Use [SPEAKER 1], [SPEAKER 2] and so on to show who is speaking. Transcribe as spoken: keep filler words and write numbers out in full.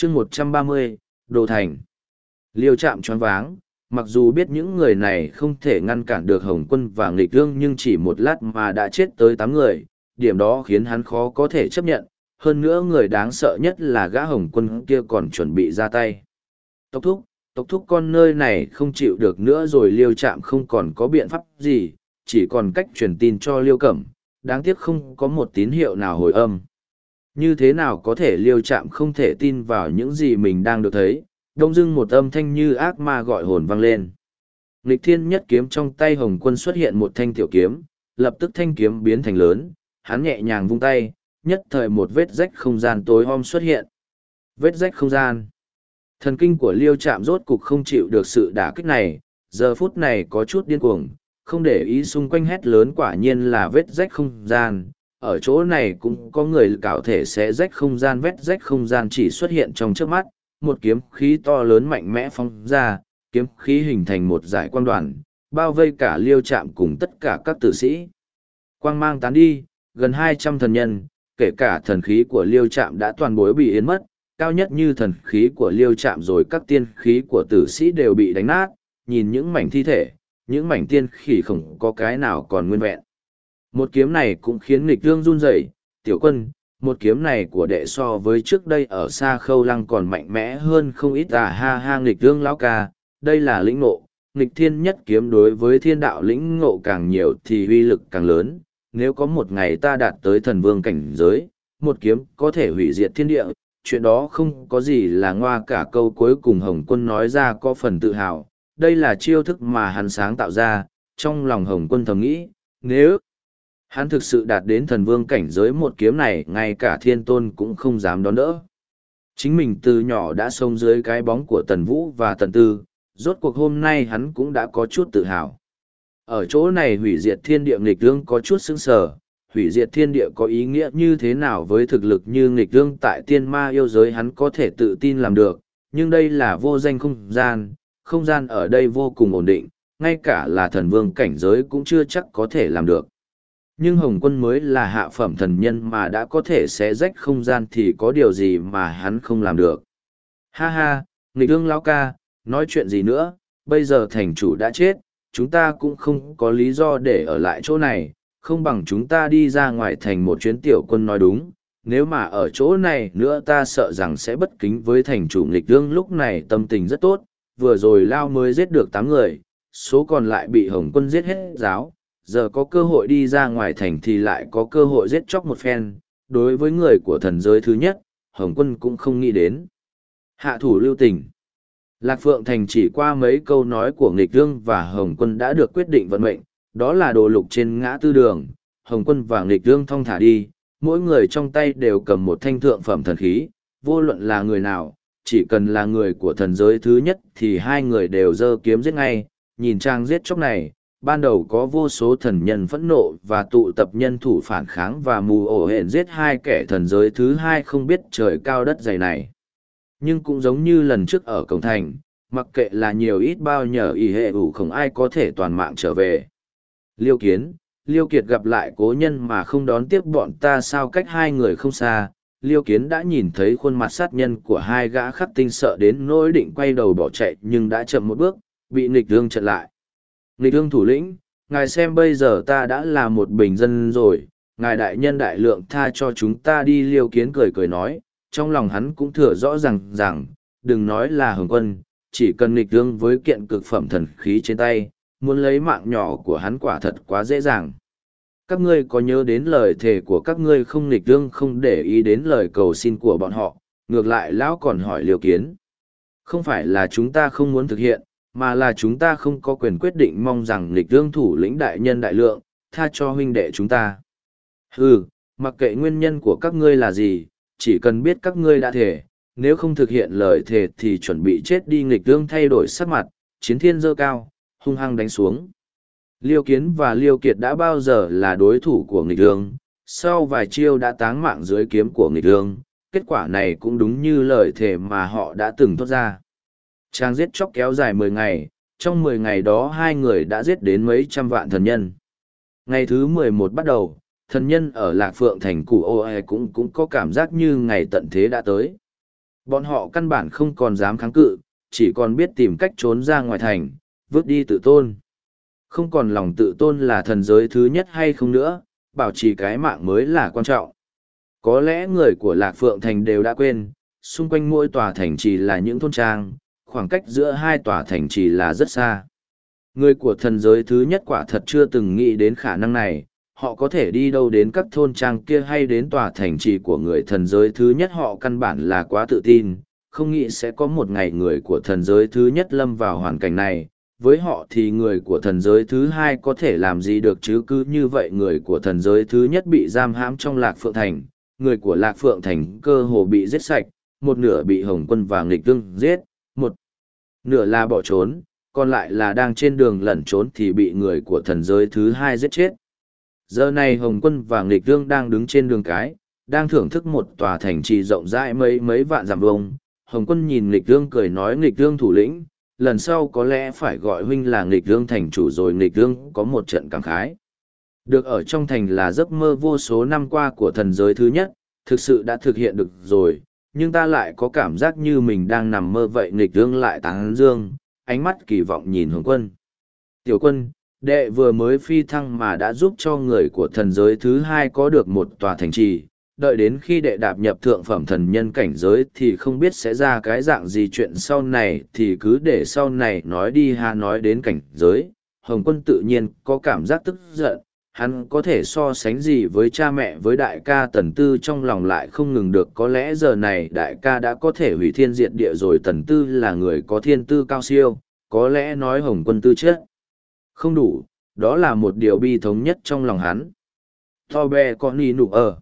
[SPEAKER 1] chương một trăm ba mươi, Đồ Thành. Liêu Trạm choáng váng, mặc dù biết những người này không thể ngăn cản được Hồng Quân và Nghịch Ương nhưng chỉ một lát mà đã chết tới tám người, điểm đó khiến hắn khó có thể chấp nhận, hơn nữa người đáng sợ nhất là gã Hồng Quân kia còn chuẩn bị ra tay. Tốc thúc, tốc thúc con nơi này không chịu được nữa rồi. Liêu Trạm không còn có biện pháp gì, chỉ còn cách truyền tin cho Liêu Cẩm, đáng tiếc không có một tín hiệu nào hồi âm. Như thế nào có thể? Liêu Trạm không thể tin vào những gì mình đang được thấy. Đông dưng một âm thanh như ác ma gọi hồn vang lên. Nghịch Thiên Nhất Kiếm trong tay Hồng Quân xuất hiện một thanh tiểu kiếm, lập tức thanh kiếm biến thành lớn, hắn nhẹ nhàng vung tay, nhất thời một vết rách không gian tối om xuất hiện. Vết rách không gian. Thần kinh của Liêu Trạm rốt cục không chịu được sự đả kích này, giờ phút này có chút điên cuồng, không để ý xung quanh hét lớn, quả nhiên là vết rách không gian. Ở chỗ này cũng có người cạo thể sẽ rách không gian. Vết rách không gian chỉ xuất hiện trong trước mắt, một kiếm khí to lớn mạnh mẽ phóng ra, kiếm khí hình thành một dải quang đoàn, bao vây cả Liêu Trạm cùng tất cả các tử sĩ. Quang mang tán đi, gần hai trăm thần nhân, kể cả thần khí của Liêu Trạm đã toàn bộ bị yến mất, cao nhất như thần khí của Liêu Trạm rồi các tiên khí của tử sĩ đều bị đánh nát, nhìn những mảnh thi thể, những mảnh tiên khí không có cái nào còn nguyên vẹn. Một kiếm này cũng khiến Nghịch Ương run rẩy. Tiểu Quân, một kiếm này của đệ so với trước đây ở xa Khâu Lăng còn mạnh mẽ hơn không ít. À ha ha, Nghịch Ương lão ca, đây là lĩnh ngộ. Nghịch Thiên Nhất Kiếm đối với thiên đạo lĩnh ngộ càng nhiều thì uy lực càng lớn. Nếu có một ngày ta đạt tới thần vương cảnh giới, một kiếm có thể hủy diệt thiên địa, chuyện đó không có gì là ngoa cả. Câu cuối cùng Hồng Quân nói ra có phần tự hào, đây là chiêu thức mà hắn sáng tạo ra. Trong lòng Hồng Quân thầm nghĩ, nếu hắn thực sự đạt đến thần vương cảnh giới, một kiếm này ngay cả thiên tôn cũng không dám đón đỡ. Chính mình từ nhỏ đã sống dưới cái bóng của Tần Vũ và Tần Tư, rốt cuộc hôm nay hắn cũng đã có chút tự hào. Ở chỗ này hủy diệt thiên địa, Nghịch Ương có chút sững sờ. Hủy diệt thiên địa có ý nghĩa như thế nào với thực lực như Nghịch Ương tại tiên ma yêu giới? Hắn có thể tự tin làm được, nhưng đây là vô danh không gian, không gian ở đây vô cùng ổn định, ngay cả là thần vương cảnh giới cũng chưa chắc có thể làm được. Nhưng Hồng Quân mới là hạ phẩm thần nhân mà đã có thể xé rách không gian thì có điều gì mà hắn không làm được. Ha ha, Nghịch Ương lão ca, nói chuyện gì nữa, bây giờ thành chủ đã chết, chúng ta cũng không có lý do để ở lại chỗ này, không bằng chúng ta đi ra ngoài thành một chuyến. Tiểu Quân nói đúng, nếu mà ở chỗ này nữa ta sợ rằng sẽ bất kính với thành chủ. Nghịch Ương lúc này tâm tình rất tốt, vừa rồi Lao mới giết được tám người, số còn lại bị Hồng Quân giết hết giáo, giờ có cơ hội đi ra ngoài thành thì lại có cơ hội giết chóc một phen. Đối với người của thần giới thứ nhất, Hồng Quân cũng không nghĩ đến hạ thủ lưu tình. Lạc Phượng Thành chỉ qua mấy câu nói của Nghịch Ương và Hồng Quân đã được quyết định vận mệnh, đó là đồ lục trên ngã tư đường. Hồng Quân và Nghịch Ương thong thả đi, mỗi người trong tay đều cầm một thanh thượng phẩm thần khí, vô luận là người nào, chỉ cần là người của thần giới thứ nhất thì hai người đều giơ kiếm giết ngay. Nhìn trang giết chóc này, ban đầu có vô số thần nhân phẫn nộ và tụ tập nhân thủ phản kháng và mù ổ hển giết hai kẻ thần giới thứ hai không biết trời cao đất dày này. Nhưng cũng giống như lần trước ở cổng thành, mặc kệ là nhiều ít bao nhờ ý hệ ủ không ai có thể toàn mạng trở về. Liêu Kiến, Liêu Kiệt gặp lại cố nhân mà không đón tiếp bọn ta sao? Cách hai người không xa, Liêu Kiến đã nhìn thấy khuôn mặt sát nhân của hai gã khắc tinh, sợ đến nỗi định quay đầu bỏ chạy nhưng đã chậm một bước, bị Nghịch Ương chặn lại. Nghịch Ương thủ lĩnh, ngài xem bây giờ ta đã là một bình dân rồi, ngài đại nhân đại lượng tha cho chúng ta đi. Liêu Kiến cười cười nói, trong lòng hắn cũng thừa rõ rằng rằng, đừng nói là Hồng Quân, chỉ cần Nghịch Ương với kiện cực phẩm thần khí trên tay, muốn lấy mạng nhỏ của hắn quả thật quá dễ dàng. Các ngươi có nhớ đến lời thề của các ngươi không? Nghịch Ương không để ý đến lời cầu xin của bọn họ, ngược lại lão còn hỏi Liêu Kiến. Không phải là chúng ta không muốn thực hiện, mà là chúng ta không có quyền quyết định, mong rằng Nghịch Ương thủ lĩnh đại nhân đại lượng, tha cho huynh đệ chúng ta. Hừ, mặc kệ nguyên nhân của các ngươi là gì, chỉ cần biết các ngươi đã thề, nếu không thực hiện lời thề thì chuẩn bị chết đi. Nghịch Ương thay đổi sắc mặt, chiến thiên giơ cao, hung hăng đánh xuống. Liêu Kiến và Liêu Kiệt đã bao giờ là đối thủ của Nghịch Ương, sau vài chiêu đã táng mạng dưới kiếm của Nghịch Ương, kết quả này cũng đúng như lời thề mà họ đã từng thốt ra. Trang giết chóc kéo dài mười ngày, trong mười ngày đó hai người đã giết đến mấy trăm vạn thần nhân. Ngày thứ mười một bắt đầu, thần nhân ở Lạc Phượng Thành Củ Ô Ai cũng cũng có cảm giác như ngày tận thế đã tới. Bọn họ căn bản không còn dám kháng cự, chỉ còn biết tìm cách trốn ra ngoài thành, vứt đi tự tôn. Không còn lòng tự tôn là thần giới thứ nhất hay không nữa, bảo trì cái mạng mới là quan trọng. Có lẽ người của Lạc Phượng Thành đều đã quên, xung quanh mỗi tòa thành trì là những thôn trang, khoảng cách giữa hai tòa thành trì là rất xa. Người của thần giới thứ nhất quả thật chưa từng nghĩ đến khả năng này, họ có thể đi đâu đến các thôn trang kia hay đến tòa thành trì của người thần giới thứ nhất, họ căn bản là quá tự tin, không nghĩ sẽ có một ngày người của thần giới thứ nhất lâm vào hoàn cảnh này. Với họ thì người của thần giới thứ hai có thể làm gì được chứ, cứ như vậy người của thần giới thứ nhất bị giam hãm trong Lạc Phượng Thành, người của Lạc Phượng Thành cơ hồ bị giết sạch, một nửa bị Hồng Quân và Nghịch Vương giết, một nửa là bỏ trốn, còn lại là đang trên đường lẩn trốn thì bị người của thần giới thứ hai giết chết. Giờ này Hồng Quân và Nghịch Vương đang đứng trên đường cái, đang thưởng thức một tòa thành trì rộng rãi mấy mấy vạn dặm vuông. Hồng Quân nhìn Nghịch Vương cười nói: Nghịch Vương thủ lĩnh, lần sau có lẽ phải gọi huynh là Nghịch Vương thành chủ rồi. Nghịch Vương có một trận cảm khái. Được ở trong thành là giấc mơ vô số năm qua của thần giới thứ nhất, thực sự đã thực hiện được rồi, nhưng ta lại có cảm giác như mình đang nằm mơ vậy. Nghịch Vương lại tán dương, ánh mắt kỳ vọng nhìn Hồng Quân. Tiểu Quân, đệ vừa mới phi thăng mà đã giúp cho người của thần giới thứ hai có được một tòa thành trì, đợi đến khi đệ đạp nhập thượng phẩm thần nhân cảnh giới thì không biết sẽ ra cái dạng gì. Chuyện sau này thì cứ để sau này nói đi ha. Nói đến cảnh giới, Hồng Quân tự nhiên có cảm giác tức giận, hắn có thể so sánh gì với cha mẹ, với đại ca Tần Tư, trong lòng lại không ngừng được. Có lẽ giờ này đại ca đã có thể hủy thiên diệt địa rồi. Tần Tư là người có thiên tư cao siêu, có lẽ nói Hồng Quân tư chất không đủ, đó là một điều bi thống nhất trong lòng hắn. To be con đi nụ ở.